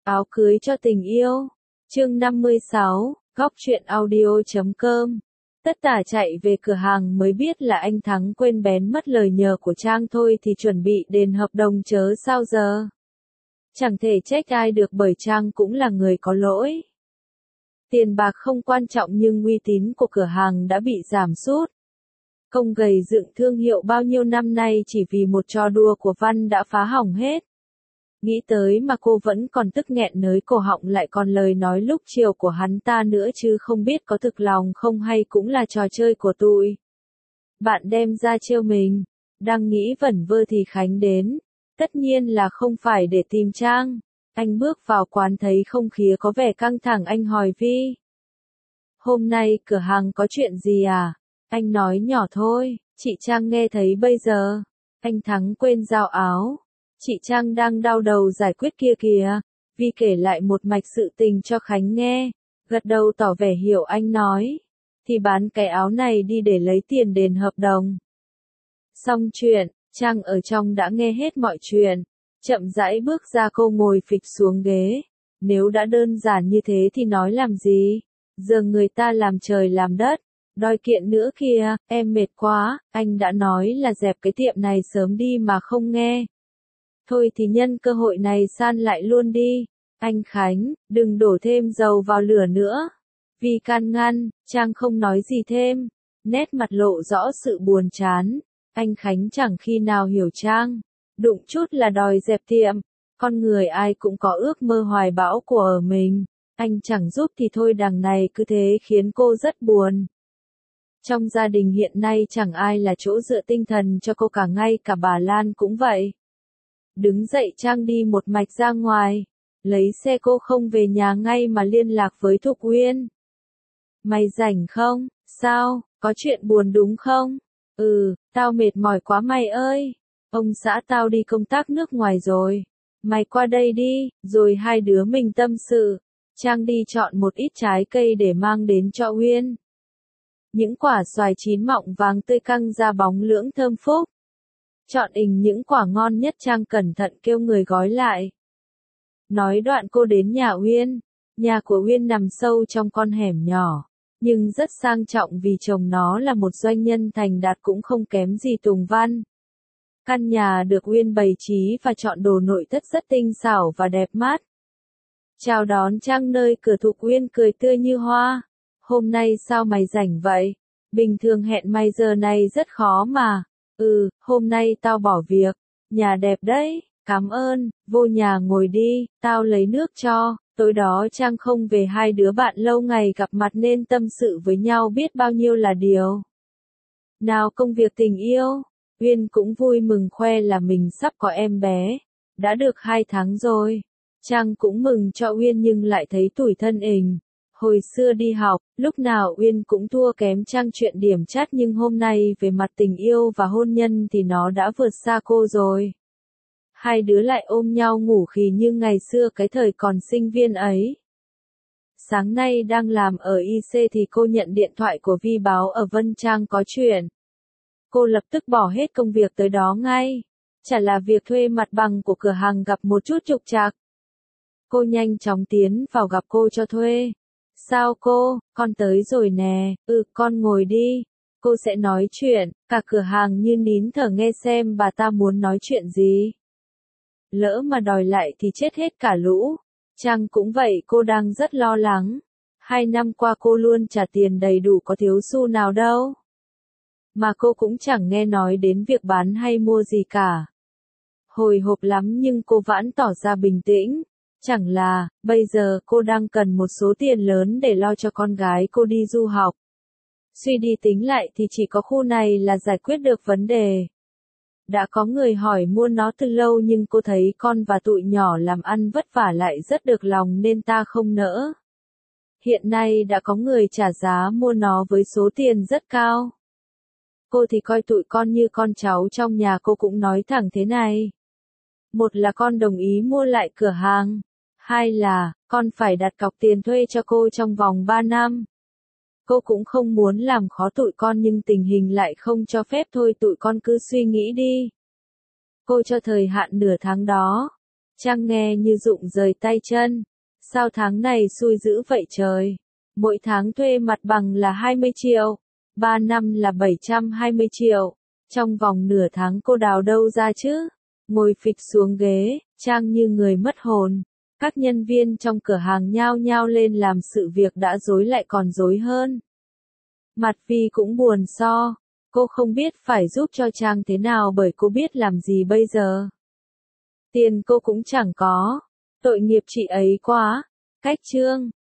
Áo cưới cho tình yêu. Chương 56, góc truyện audio.com. Tất tả chạy về cửa hàng mới biết là anh Thắng quên bén mất lời nhờ của Trang thôi thì chuẩn bị đền hợp đồng chớ sao giờ. Chẳng thể trách ai được bởi Trang cũng là người có lỗi. Tiền bạc không quan trọng nhưng uy tín của cửa hàng đã bị giảm sút. Công gầy dựng thương hiệu bao nhiêu năm nay chỉ vì một trò đùa của Văn đã phá hỏng hết. Nghĩ tới mà cô vẫn còn tức nghẹn nới cổ họng, lại còn lời nói lúc chiều của hắn ta nữa chứ không biết có thực lòng không hay cũng là trò chơi của tụi bạn đem ra trêu mình. Đang nghĩ vẩn vơ thì Khánh đến. Tất nhiên là không phải để tìm Trang. Anh bước vào quán thấy không khí có vẻ căng thẳng, anh hỏi Vi. Hôm nay cửa hàng có chuyện gì à? Anh nói nhỏ thôi, chị Trang nghe thấy bây giờ. Anh Thắng quên giao áo. Chị Trang đang đau đầu giải quyết kia kìa. Vi kể lại một mạch sự tình cho Khánh nghe. Gật đầu tỏ vẻ hiểu anh nói. Thì bán cái áo này đi để lấy tiền đền hợp đồng. Xong chuyện, Trang ở trong đã nghe hết mọi chuyện. Chậm rãi bước ra, cô ngồi phịch xuống ghế. Nếu đã đơn giản như thế thì nói làm gì? Giờ người ta làm trời làm đất. Đòi kiện nữa kìa, em mệt quá, anh đã nói là dẹp cái tiệm này sớm đi mà không nghe. Thôi thì nhân cơ hội này san lại luôn đi. Anh Khánh, đừng đổ thêm dầu vào lửa nữa. Vì can ngăn, Trang không nói gì thêm. Nét mặt lộ rõ sự buồn chán. Anh Khánh chẳng khi nào hiểu Trang. Đụng chút là đòi dẹp tiệm. Con người ai cũng có ước mơ hoài bão của mình. Anh chẳng giúp thì thôi, đằng này cứ thế khiến cô rất buồn. Trong gia đình hiện nay chẳng ai là chỗ dựa tinh thần cho cô cả, ngay cả bà Lan cũng vậy. Đứng dậy Trang đi một mạch ra ngoài. Lấy xe, cô không về nhà ngay mà liên lạc với Thục Uyên. Mày rảnh không? Sao? Có chuyện buồn đúng không? Ừ, tao mệt mỏi quá mày ơi. Ông xã tao đi công tác nước ngoài rồi. Mày qua đây đi, rồi hai đứa mình tâm sự. Trang đi chọn một ít trái cây để mang đến cho Uyên. Những quả xoài chín mọng vàng tươi căng ra bóng lưỡng thơm phúc. Chọn những quả ngon nhất, Trang cẩn thận kêu người gói lại. Nói đoạn cô đến nhà Uyên. Nhà của Uyên nằm sâu trong con hẻm nhỏ, nhưng rất sang trọng vì chồng nó là một doanh nhân thành đạt cũng không kém gì Tùng Văn. Căn nhà được Uyên bày trí và chọn đồ nội thất rất tinh xảo và đẹp mắt. Chào đón Trang nơi cửa, Thục Uyên cười tươi như hoa. Hôm nay sao mày rảnh vậy? Bình thường hẹn mày giờ này rất khó mà. Ừ, hôm nay tao bỏ việc. Nhà đẹp đấy, cảm ơn, vô nhà ngồi đi, tao lấy nước cho. Tối đó Trang không về, hai đứa bạn lâu ngày gặp mặt nên tâm sự với nhau biết bao nhiêu là điều. Nào công việc tình yêu, Uyên cũng vui mừng khoe là mình sắp có em bé. Đã được 2 tháng rồi. Trang cũng mừng cho Uyên nhưng lại thấy tủi thân ình. Hồi xưa đi học, lúc nào Uyên cũng thua kém Trang chuyện điểm chát, nhưng hôm nay về mặt tình yêu và hôn nhân thì nó đã vượt xa cô rồi. Hai đứa lại ôm nhau ngủ khì như ngày xưa cái thời còn sinh viên ấy. Sáng nay đang làm ở IC thì cô nhận điện thoại của Vi báo ở Vân Trang có chuyện. Cô lập tức bỏ hết công việc tới đó ngay. Chả là việc thuê mặt bằng của cửa hàng gặp một chút trục trặc. Cô nhanh chóng tiến vào gặp cô cho thuê. Sao cô, con tới rồi nè, con ngồi đi. Cô sẽ nói chuyện, cả cửa hàng như nín thở nghe xem bà ta muốn nói chuyện gì. Lỡ mà đòi lại thì chết hết cả lũ. Trang cũng vậy, cô đang rất lo lắng. 2 năm qua cô luôn trả tiền đầy đủ, có thiếu xu nào đâu. Mà cô cũng chẳng nghe nói đến việc bán hay mua gì cả. Hồi hộp lắm nhưng cô vẫn tỏ ra bình tĩnh. Chẳng là, bây giờ cô đang cần một số tiền lớn để lo cho con gái cô đi du học. Suy đi tính lại thì chỉ có khu này là giải quyết được vấn đề. Đã có người hỏi mua nó từ lâu nhưng cô thấy con và tụi nhỏ làm ăn vất vả lại rất được lòng nên ta không nỡ. Hiện nay đã có người trả giá mua nó với số tiền rất cao. Cô thì coi tụi con như con cháu trong nhà, cô cũng nói thẳng thế này. Một là con đồng ý mua lại cửa hàng. 2 là, con phải đặt cọc tiền thuê cho cô trong vòng 3 năm. Cô cũng không muốn làm khó tụi con nhưng tình hình lại không cho phép, thôi tụi con cứ suy nghĩ đi. Cô cho thời hạn nửa tháng đó. Trang nghe như rụng rời tay chân. Sao tháng này xui dữ vậy trời? Mỗi tháng thuê mặt bằng là 20 triệu, 3 năm là 720 triệu. Trong vòng nửa tháng cô đào đâu ra chứ? Ngồi phịch xuống ghế, Trang như người mất hồn. Các nhân viên trong cửa hàng nhao nhao lên làm sự việc đã rối lại còn rối hơn. Mặt Vi cũng buồn so. Cô không biết phải giúp cho Trang thế nào bởi cô biết làm gì bây giờ. Tiền cô cũng chẳng có. Tội nghiệp chị ấy quá. Cách chương